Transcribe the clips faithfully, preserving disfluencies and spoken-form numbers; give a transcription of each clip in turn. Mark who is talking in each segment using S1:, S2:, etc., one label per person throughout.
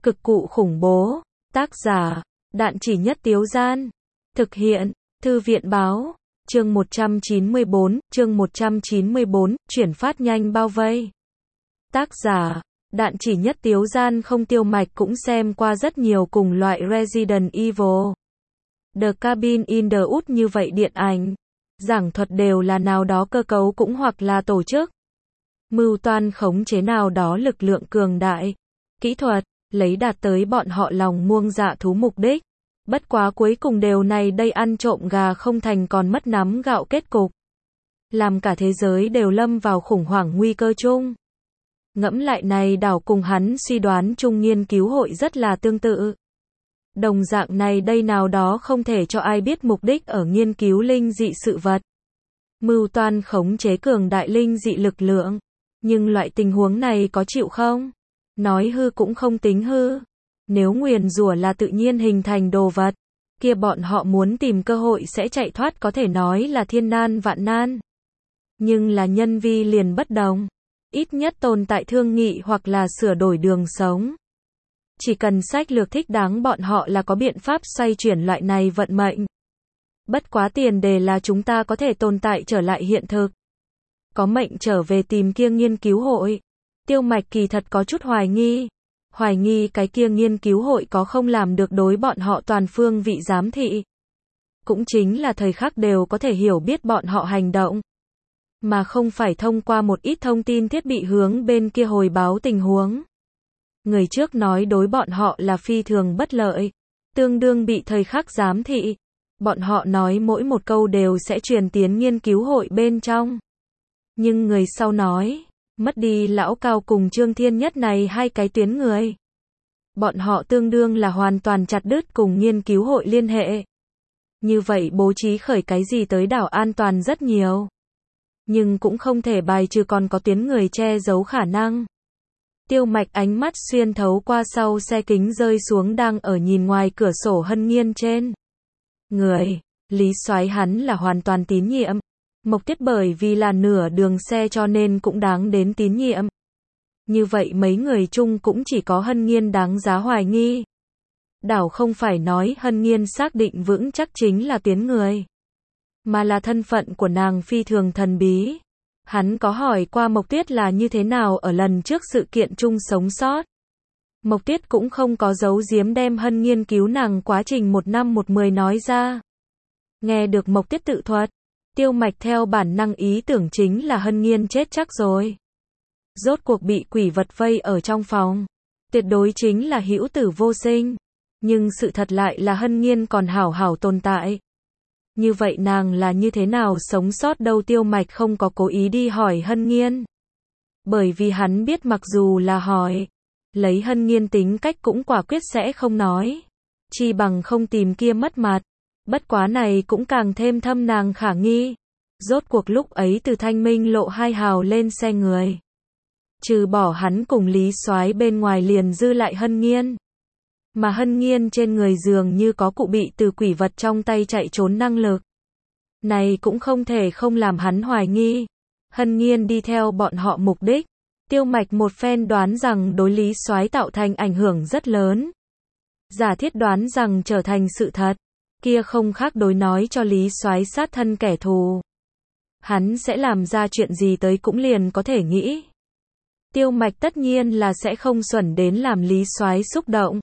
S1: Cực cụ khủng bố. Tác giả, Đạn Chỉ Nhất Tiếu Gian. Thực hiện, Thư viện Báo. Chương một trăm chín mươi bốn, chương một trăm chín mươi bốn, chuyển phát nhanh bao vây. Tác giả, Đạn Chỉ Nhất Tiếu Gian. Không Tiêu Mạch cũng xem qua rất nhiều cùng loại Resident Evil, The Cabin in the Woods như vậy điện ảnh. Giảng thuật đều là nào đó cơ cấu cũng hoặc là tổ chức mưu toan khống chế nào đó lực lượng cường đại, kỹ thuật, lấy đạt tới bọn họ lòng muông dạ thú mục đích. Bất quá cuối cùng đều này đây ăn trộm gà không thành còn mất nắm gạo kết cục. Làm cả thế giới đều lâm vào khủng hoảng nguy cơ chung. Ngẫm lại này đảo cùng hắn suy đoán chung nghiên cứu hội rất là tương tự. Đồng dạng này đây nào đó không thể cho ai biết mục đích ở nghiên cứu linh dị sự vật. Mưu toan khống chế cường đại linh dị lực lượng. Nhưng loại tình huống này có chịu không? Nói hư cũng không tính hư. Nếu nguyền rủa là tự nhiên hình thành đồ vật, kia bọn họ muốn tìm cơ hội sẽ chạy thoát có thể nói là thiên nan vạn nan. Nhưng là nhân vi liền bất đồng. Ít nhất tồn tại thương nghị hoặc là sửa đổi đường sống. Chỉ cần sách lược thích đáng bọn họ là có biện pháp xoay chuyển loại này vận mệnh. Bất quá tiền đề là chúng ta có thể tồn tại trở lại hiện thực. Có mệnh trở về tìm kia nghiên cứu hội. Tiêu Mạch kỳ thật có chút hoài nghi. Hoài nghi cái kia nghiên cứu hội có không làm được đối bọn họ toàn phương vị giám thị. Cũng chính là thời khắc đều có thể hiểu biết bọn họ hành động. Mà không phải thông qua một ít thông tin thiết bị hướng bên kia hồi báo tình huống. Người trước nói đối bọn họ là phi thường bất lợi. Tương đương bị thời khắc giám thị. Bọn họ nói mỗi một câu đều sẽ truyền tiến nghiên cứu hội bên trong. Nhưng người sau nói, mất đi lão cao cùng Trương Thiên Nhất này hai cái tuyến người. Bọn họ tương đương là hoàn toàn chặt đứt cùng nghiên cứu hội liên hệ. Như vậy bố trí khởi cái gì tới đảo an toàn rất nhiều. Nhưng cũng không thể bài trừ còn có tuyến người che giấu khả năng. Tiêu Mạch ánh mắt xuyên thấu qua sau xe kính rơi xuống đang ở nhìn ngoài cửa sổ Hân Nghiên trên. Người, Lý Soái hắn là hoàn toàn tín nhiệm. Mộc Tiết bởi vì là nửa đường xe cho nên cũng đáng đến tín nhiệm. Như vậy mấy người chung cũng chỉ có Hân Nghiên đáng giá hoài nghi. Đảo không phải nói Hân Nghiên xác định vững chắc chính là tuyến người. Mà là thân phận của nàng phi thường thần bí. Hắn có hỏi qua Mộc Tiết là như thế nào ở lần trước sự kiện chung sống sót. Mộc Tiết cũng không có giấu giếm đem Hân Nghiên cứu nàng quá trình một năm một mười nói ra. Nghe được Mộc Tiết tự thuật, Tiêu Mạch theo bản năng ý tưởng chính là Hân Nghiên chết chắc rồi. Rốt cuộc bị quỷ vật vây ở trong phòng. Tuyệt đối chính là hữu tử vô sinh. Nhưng sự thật lại là Hân Nghiên còn hảo hảo tồn tại. Như vậy nàng là như thế nào sống sót đâu? Tiêu Mạch không có cố ý đi hỏi Hân Nghiên. Bởi vì hắn biết mặc dù là hỏi, lấy Hân Nghiên tính cách cũng quả quyết sẽ không nói. Chi bằng không tìm kia mất mặt. Bất quá này cũng càng thêm thâm nàng khả nghi. Rốt cuộc lúc ấy từ Thanh Minh lộ hai hào lên xe người. Trừ bỏ hắn cùng Lý Soái bên ngoài liền dư lại Hân Nghiên. Mà Hân Nghiên trên người dường như có cụ bị từ quỷ vật trong tay chạy trốn năng lực. Này cũng không thể không làm hắn hoài nghi. Hân Nghiên đi theo bọn họ mục đích. Tiêu Mạch một phen đoán rằng đối Lý Soái tạo thành ảnh hưởng rất lớn. Giả thiết đoán rằng trở thành sự thật. Kia không khác đối nói cho Lý Soái sát thân kẻ thù. Hắn sẽ làm ra chuyện gì tới cũng liền có thể nghĩ. Tiêu Mạch tất nhiên là sẽ không xuẩn đến làm Lý Soái xúc động.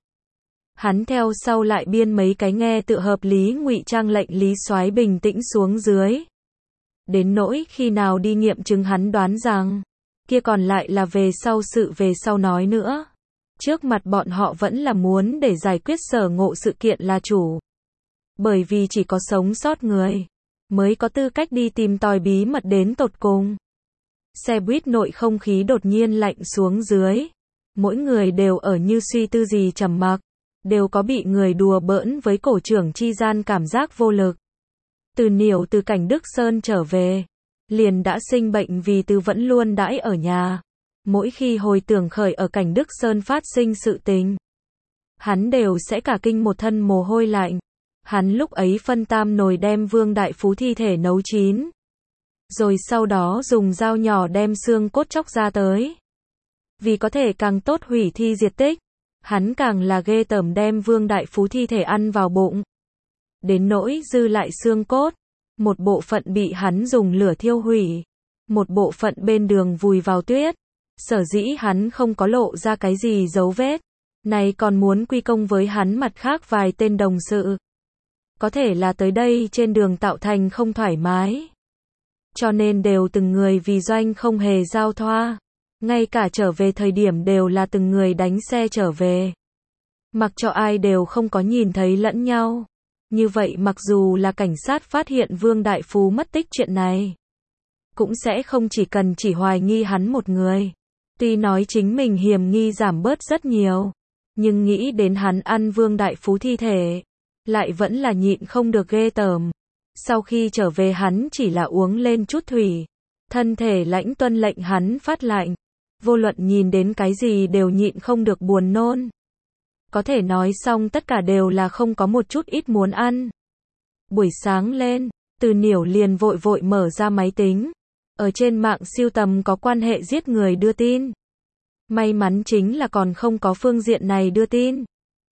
S1: Hắn theo sau lại biên mấy cái nghe tự hợp lý ngụy trang lệnh Lý Soái bình tĩnh xuống dưới. Đến nỗi khi nào đi nghiệm chứng hắn đoán rằng, kia còn lại là về sau sự về sau nói nữa. Trước mặt bọn họ vẫn là muốn để giải quyết Sở Ngộ sự kiện là chủ. Bởi vì chỉ có sống sót người mới có tư cách đi tìm tòi bí mật đến tột cùng. Xe buýt nội không khí đột nhiên lạnh xuống dưới. Mỗi người đều ở như suy tư gì trầm mặc. Đều có bị người đùa bỡn với cổ trưởng chi gian cảm giác vô lực. Từ Niểu từ Cảnh Đức Sơn trở về. Liền đã sinh bệnh vì từ vẫn luôn đãi ở nhà. Mỗi khi hồi tưởng khởi ở Cảnh Đức Sơn phát sinh sự tình. Hắn đều sẽ cả kinh một thân mồ hôi lạnh. Hắn lúc ấy phân tam nồi đem Vương Đại Phú thi thể nấu chín. Rồi sau đó dùng dao nhỏ đem xương cốt chóc ra tới. Vì có thể càng tốt hủy thi diệt tích. Hắn càng là ghê tởm đem Vương Đại Phú thi thể ăn vào bụng. Đến nỗi dư lại xương cốt, một bộ phận bị hắn dùng lửa thiêu hủy, một bộ phận bên đường vùi vào tuyết. Sở dĩ hắn không có lộ ra cái gì dấu vết, này còn muốn quy công với hắn mặt khác vài tên đồng sự. Có thể là tới đây trên đường tạo thành không thoải mái, cho nên đều từng người vì doanh không hề giao thoa. Ngay cả trở về thời điểm đều là từng người đánh xe trở về. Mặc cho ai đều không có nhìn thấy lẫn nhau. Như vậy mặc dù là cảnh sát phát hiện Vương Đại Phú mất tích chuyện này, cũng sẽ không chỉ cần chỉ hoài nghi hắn một người. Tuy nói chính mình hiểm nghi giảm bớt rất nhiều, nhưng nghĩ đến hắn ăn Vương Đại Phú thi thể, lại vẫn là nhịn không được ghê tởm. Sau khi trở về hắn chỉ là uống lên chút thủy, thân thể lãnh tuân lệnh hắn phát lạnh. Vô luận nhìn đến cái gì đều nhịn không được buồn nôn. Có thể nói xong tất cả đều là không có một chút ít muốn ăn. Buổi sáng lên, Từ Niểu liền vội vội mở ra máy tính. Ở trên mạng siêu tầm có quan hệ giết người đưa tin. May mắn chính là còn không có phương diện này đưa tin.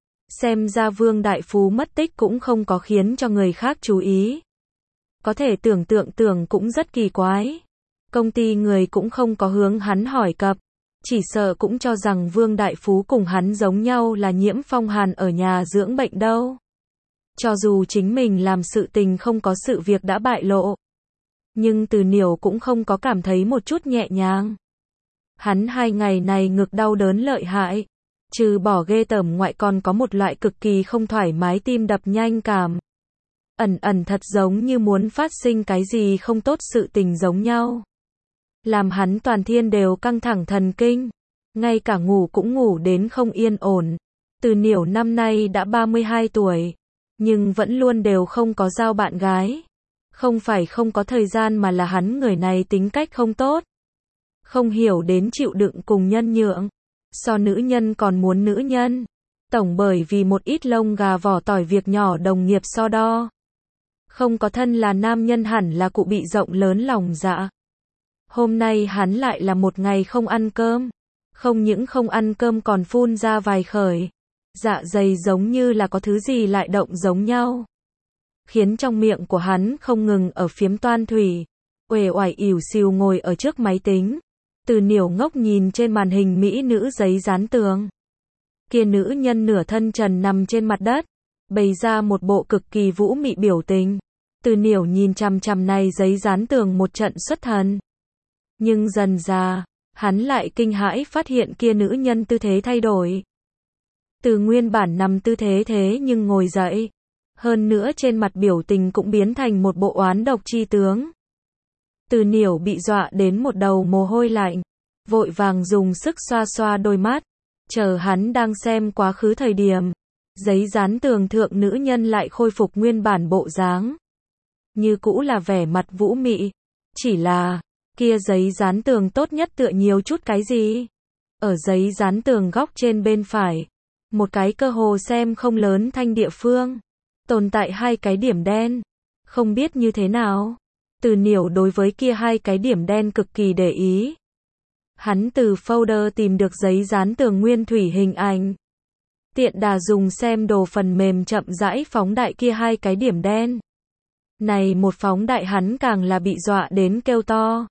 S1: Xem ra Vương Đại Phú mất tích cũng không có khiến cho người khác chú ý. Có thể tưởng tượng tưởng cũng rất kỳ quái. Công ty người cũng không có hướng hắn hỏi cập, chỉ sợ cũng cho rằng Vương Đại Phú cùng hắn giống nhau là nhiễm phong hàn ở nhà dưỡng bệnh đâu. Cho dù chính mình làm sự tình không có sự việc đã bại lộ, nhưng Từ Niểu cũng không có cảm thấy một chút nhẹ nhàng. Hắn hai ngày này ngực đau đớn lợi hại, trừ bỏ ghê tởm ngoại còn có một loại cực kỳ không thoải mái tim đập nhanh cảm. Ẩn ẩn thật giống như muốn phát sinh cái gì không tốt sự tình giống nhau. Làm hắn toàn thiên đều căng thẳng thần kinh, ngay cả ngủ cũng ngủ đến không yên ổn. Từ Niểu năm nay đã ba mươi hai tuổi, nhưng vẫn luôn đều không có giao bạn gái. Không phải không có thời gian mà là hắn người này tính cách không tốt. Không hiểu đến chịu đựng cùng nhân nhượng, so nữ nhân còn muốn nữ nhân. Tổng bởi vì một ít lông gà vỏ tỏi việc nhỏ đồng nghiệp so đo. Không có thân là nam nhân hẳn là cụ bị rộng lớn lòng dạ. Hôm nay hắn lại là một ngày không ăn cơm. Không những không ăn cơm còn phun ra vài khởi. Dạ dày giống như là có thứ gì lại động giống nhau. Khiến trong miệng của hắn không ngừng ở phiếm toan thủy. Uể oải ỉu xìu ngồi ở trước máy tính. Từ Niểu ngốc nhìn trên màn hình mỹ nữ giấy dán tường. Kia nữ nhân nửa thân trần nằm trên mặt đất, bày ra một bộ cực kỳ vũ mị biểu tình. Từ Niểu nhìn chằm chằm này giấy dán tường một trận xuất thần. Nhưng dần ra, hắn lại kinh hãi phát hiện kia nữ nhân tư thế thay đổi. Từ nguyên bản nằm tư thế thế nhưng ngồi dậy. Hơn nữa trên mặt biểu tình cũng biến thành một bộ oán độc chi tướng. Từ Niểu bị dọa đến một đầu mồ hôi lạnh, vội vàng dùng sức xoa xoa đôi mắt. Chờ hắn đang xem quá khứ thời điểm, giấy dán tường thượng nữ nhân lại khôi phục nguyên bản bộ dáng. Như cũ là vẻ mặt vũ mị. Chỉ là, kia giấy dán tường tốt nhất tựa nhiều chút cái gì? Ở giấy dán tường góc trên bên phải, một cái cơ hồ xem không lớn thanh địa phương, tồn tại hai cái điểm đen. Không biết như thế nào, Từ Niểu đối với kia hai cái điểm đen cực kỳ để ý. Hắn từ folder tìm được giấy dán tường nguyên thủy hình ảnh. Tiện đà dùng xem đồ phần mềm chậm rãi phóng đại kia hai cái điểm đen. Này một phóng đại hắn càng là bị dọa đến kêu to.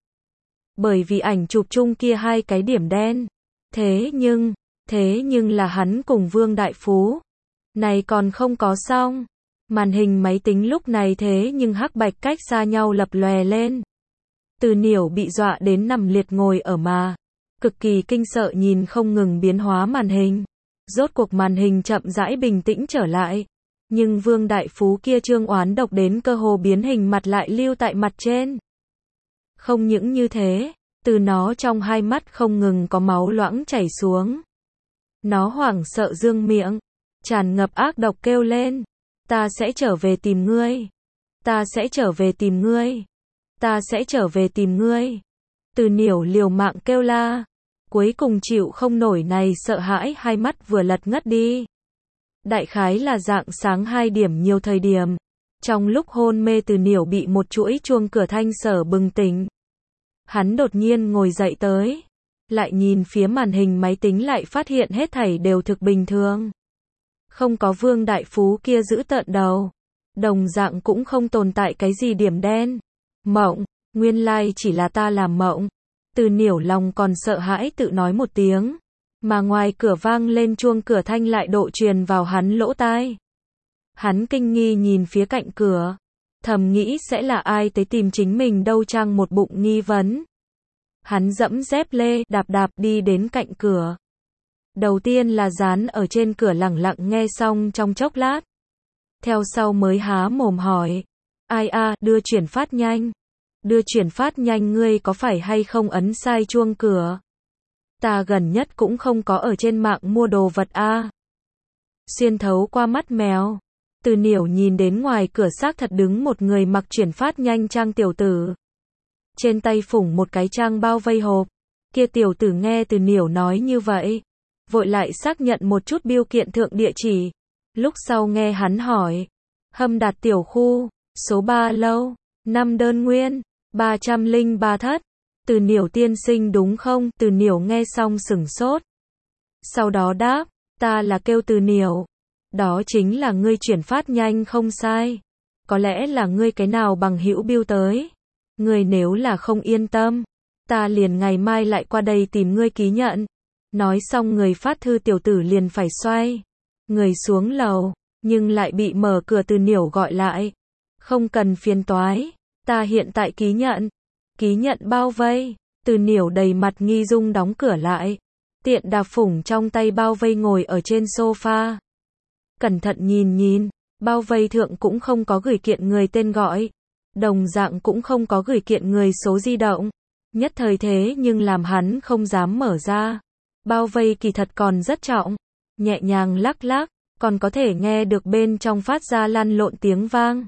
S1: Bởi vì ảnh chụp chung kia hai cái điểm đen. Thế nhưng, thế nhưng là hắn cùng Vương Đại Phú. Này còn không có xong. Màn hình máy tính lúc này thế nhưng hắc bạch cách xa nhau lập lòe lên. Từ Niểu bị dọa đến nằm liệt ngồi ở mà. Cực kỳ kinh sợ nhìn không ngừng biến hóa màn hình. Rốt cuộc màn hình chậm rãi bình tĩnh trở lại. Nhưng Vương Đại Phú kia trương oán độc đến cơ hồ biến hình mặt lại lưu tại mặt trên. Không những như thế, từ nó trong hai mắt không ngừng có máu loãng chảy xuống. Nó hoảng sợ dương miệng, tràn ngập ác độc kêu lên. Ta sẽ trở về tìm ngươi. Ta sẽ trở về tìm ngươi. Ta sẽ trở về tìm ngươi. Từ Niểu liều mạng kêu la. Cuối cùng chịu không nổi này sợ hãi hai mắt vừa lật ngất đi. Đại khái là rạng sáng hai điểm nhiều thời điểm. Trong lúc hôn mê Từ Niểu bị một chuỗi chuông cửa thanh sở bừng tỉnh. Hắn đột nhiên ngồi dậy tới. lại nhìn phía màn hình máy tính lại phát hiện hết thảy đều thực bình thường. Không có Vương đại phú kia giữ tợn đầu. Đồng dạng cũng không tồn tại cái gì điểm đen. Mộng, nguyên lai chỉ là ta làm mộng. Từ Niểu lòng còn sợ hãi tự nói một tiếng. Mà ngoài cửa vang lên chuông cửa thanh lại độ truyền vào hắn lỗ tai. Hắn kinh nghi nhìn phía cạnh cửa. Thầm nghĩ sẽ là ai tới tìm chính mình đâu chăng một bụng nghi vấn. Hắn dẫm dép lê, đạp đạp đi đến cạnh cửa. Đầu tiên là dán ở trên cửa lẳng lặng nghe xong trong chốc lát. Theo sau mới há mồm hỏi. Ai a, đưa chuyển phát nhanh. Đưa chuyển phát nhanh ngươi có phải hay không ấn sai chuông cửa? Ta gần nhất cũng không có ở trên mạng mua đồ vật a. Xuyên thấu qua mắt mèo. Từ Niểu nhìn đến ngoài cửa xác thật đứng một người mặc chuyển phát nhanh trang tiểu tử. Trên tay phủng một cái trang bao vây hộp. Kia tiểu tử nghe Từ Niểu nói như vậy. Vội lại xác nhận một chút bưu kiện thượng địa chỉ. Lúc sau nghe hắn hỏi. Hâm đạt tiểu khu, số ba lâu, năm đơn nguyên, ba trăm lẻ ba thất. Từ Niểu tiên sinh đúng không? Từ Niểu nghe xong sửng sốt. Sau đó đáp, ta là kêu Từ Niểu. Đó chính là ngươi chuyển phát nhanh không sai. Có lẽ là ngươi cái nào bằng hữu bưu tới. Ngươi nếu là không yên tâm, ta liền ngày mai lại qua đây tìm ngươi ký nhận. Nói xong người phát thư tiểu tử liền phải xoay người xuống lầu, nhưng lại bị mở cửa Từ Niểu gọi lại. Không cần phiền toái, ta hiện tại ký nhận. Ký nhận bao vây. Từ Niểu đầy mặt nghi dung đóng cửa lại. Tiện đạp phủng trong tay bao vây ngồi ở trên sofa. Cẩn thận nhìn nhìn, bao vây thượng cũng không có gửi kiện người tên gọi. Đồng dạng cũng không có gửi kiện người số di động. Nhất thời thế nhưng làm hắn không dám mở ra. Bao vây kỳ thật còn rất trọng. Nhẹ nhàng lắc lắc, còn có thể nghe được bên trong phát ra lăn lộn tiếng vang.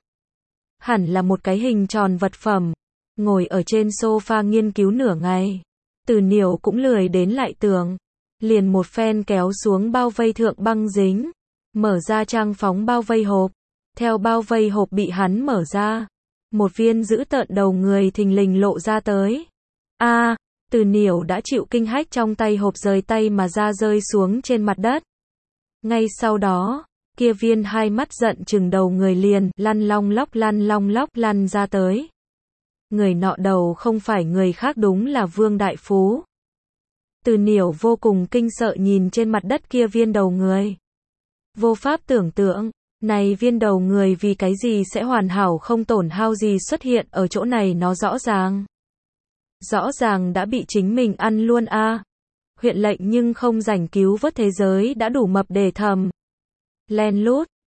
S1: Hẳn là một cái hình tròn vật phẩm. Ngồi ở trên sofa nghiên cứu nửa ngày. Từ Niểu cũng lười đến lại tưởng. Liền một phen kéo xuống bao vây thượng băng dính. Mở ra trang phóng bao vây hộp. Theo bao vây hộp bị hắn mở ra. Một viên dữ tợn đầu người thình lình lộ ra tới. A, à, Từ Niểu đã chịu kinh hách trong tay hộp rời tay mà ra rơi xuống trên mặt đất. Ngay sau đó, kia viên hai mắt giận chừng đầu người liền lăn long lóc lăn long lóc lăn ra tới. Người nọ đầu không phải người khác đúng là Vương đại phú. Từ Niểu vô cùng kinh sợ nhìn trên mặt đất kia viên đầu người. Vô pháp tưởng tượng, này viên đầu người vì cái gì sẽ hoàn hảo không tổn hao gì xuất hiện ở chỗ này nó rõ ràng. Rõ ràng đã bị chính mình ăn luôn a. À. Huyện lệnh nhưng không rảnh cứu vớt thế giới đã đủ mập để thầm. Len lút,